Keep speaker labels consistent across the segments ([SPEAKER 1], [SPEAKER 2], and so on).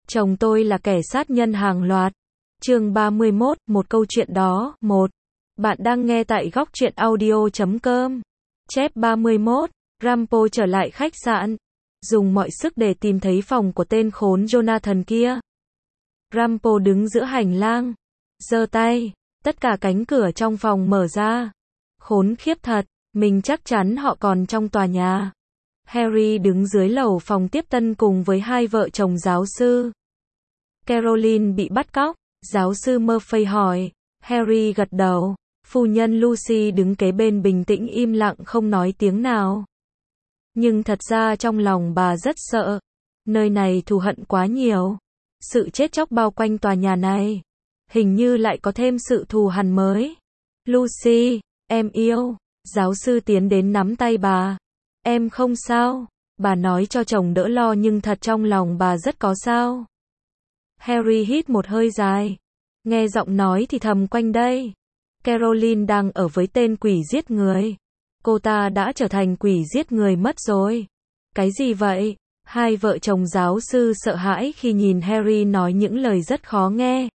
[SPEAKER 1] Chồng tôi là kẻ sát nhân hàng loạt. Chương 31, một câu chuyện đó. 1. Bạn đang nghe tại góc truyện audio.com. Chép 31. Rambo trở lại khách sạn, dùng mọi sức để tìm thấy phòng của tên khốn Jonathan kia. Rambo đứng giữa hành lang, giơ tay, tất cả cánh cửa trong phòng mở ra. Khốn khiếp thật, mình chắc chắn họ còn trong tòa nhà. Harry đứng dưới lầu phòng tiếp tân cùng với hai vợ chồng giáo sư. Caroline bị bắt cóc, giáo sư Murphy hỏi. Harry gật đầu. Phu nhân Lucy đứng kế bên bình tĩnh im lặng không nói tiếng nào. Nhưng thật ra trong lòng bà rất sợ. Nơi này thù hận quá nhiều. Sự chết chóc bao quanh tòa nhà này. Hình như lại có thêm sự thù hằn mới. Lucy, em yêu. Giáo sư tiến đến nắm tay bà. Em không sao. Bà nói cho chồng đỡ lo nhưng thật trong lòng bà rất có sao. Harry hít một hơi dài. Nghe giọng nói thì thầm quanh đây. Caroline đang ở với tên quỷ giết người. Cô ta đã trở thành quỷ giết người mất rồi. Cái gì vậy? Hai vợ chồng giáo sư sợ hãi khi nhìn Harry nói những lời rất khó nghe.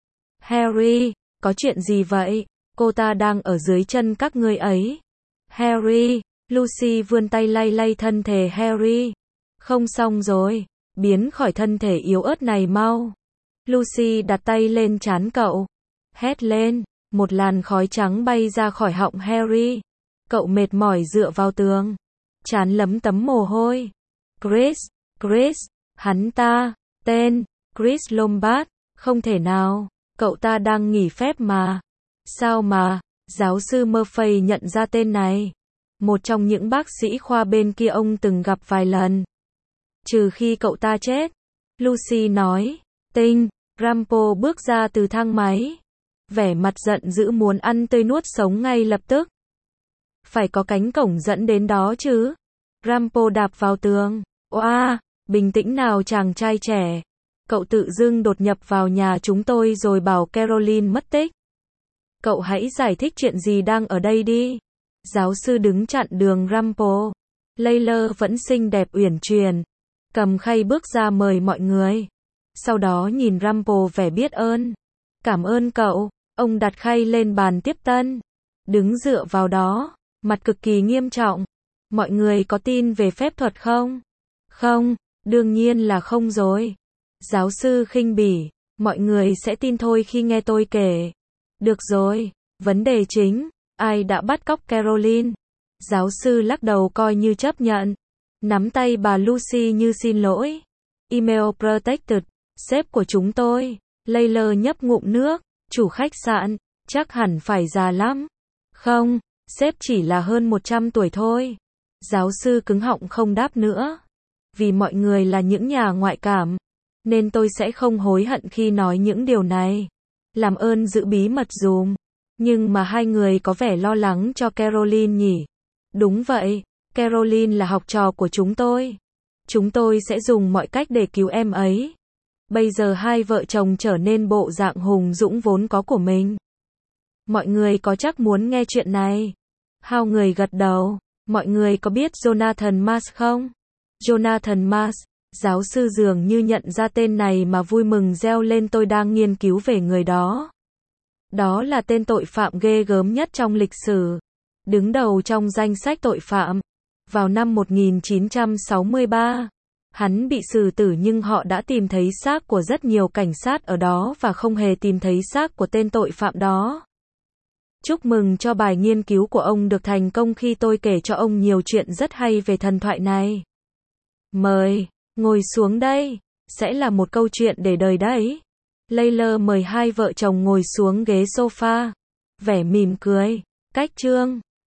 [SPEAKER 1] Harry, có chuyện gì vậy? Cô ta đang ở dưới chân các ngươi ấy. Harry, Lucy vươn tay lay lay thân thể Harry. Không xong rồi, biến khỏi thân thể yếu ớt này mau. Lucy đặt tay lên trán cậu. Hét lên, một làn khói trắng bay ra khỏi họng Harry. Cậu mệt mỏi dựa vào tường, trán lấm tấm mồ hôi. Chris, hắn ta, tên, Chris Lombard, không thể nào, cậu ta đang nghỉ phép mà. Sao mà, giáo sư Murphy nhận ra tên này. Một trong những bác sĩ khoa bên kia ông từng gặp vài lần. Trừ khi cậu ta chết. Lucy nói. Tinh, Rambo bước ra từ thang máy. Vẻ mặt giận dữ muốn ăn tươi nuốt sống ngay lập tức. Phải có cánh cổng dẫn đến đó chứ. Rambo đạp vào tường. Oa, bình tĩnh nào chàng trai trẻ. Cậu tự dưng đột nhập vào nhà chúng tôi rồi bảo Caroline mất tích. Cậu hãy giải thích chuyện gì đang ở đây đi. Giáo sư đứng chặn đường Rambo. Layla vẫn xinh đẹp uyển chuyển. Cầm khay bước ra mời mọi người. Sau đó nhìn Rambo vẻ biết ơn. Cảm ơn cậu. Ông đặt khay lên bàn tiếp tân. Đứng dựa vào đó. Mặt cực kỳ nghiêm trọng. Mọi người có tin về phép thuật không? Không, đương nhiên là không rồi. Giáo sư khinh bỉ. Mọi người sẽ tin thôi khi nghe tôi kể. Được rồi, vấn đề chính. Ai đã bắt cóc Caroline? Giáo sư lắc đầu coi như chấp nhận. Nắm tay bà Lucy như xin lỗi. Email protected. Sếp của chúng tôi. Layla nhấp ngụm nước. Chủ khách sạn. Chắc hẳn phải già lắm. Không, sếp chỉ là hơn 100 tuổi thôi. Giáo sư cứng họng không đáp nữa. Vì mọi người là những nhà ngoại cảm. Nên tôi sẽ không hối hận khi nói những điều này. Làm ơn giữ bí mật dùm. Nhưng mà hai người có vẻ lo lắng cho Caroline nhỉ? Đúng vậy, Caroline là học trò của chúng tôi. Chúng tôi sẽ dùng mọi cách để cứu em ấy. Bây giờ hai vợ chồng trở nên bộ dạng hùng dũng vốn có của mình. Mọi người có chắc muốn nghe chuyện này? Hao người gật đầu. Mọi người có biết Jonathan Mars không? Jonathan Mars, giáo sư dường như nhận ra tên này mà vui mừng reo lên tôi đang nghiên cứu về người đó. Đó là tên tội phạm ghê gớm nhất trong lịch sử. Đứng đầu trong danh sách tội phạm. Vào năm 1963, hắn bị xử tử nhưng họ đã tìm thấy xác của rất nhiều cảnh sát ở đó và không hề tìm thấy xác của tên tội phạm đó. Chúc mừng cho bài nghiên cứu của ông được thành công khi tôi kể cho ông nhiều chuyện rất hay về thần thoại này. Mời, ngồi xuống đây. Sẽ là một câu chuyện để đời đấy. Layla mời hai vợ chồng ngồi xuống ghế sofa. Vẻ mỉm cười. Cách chương.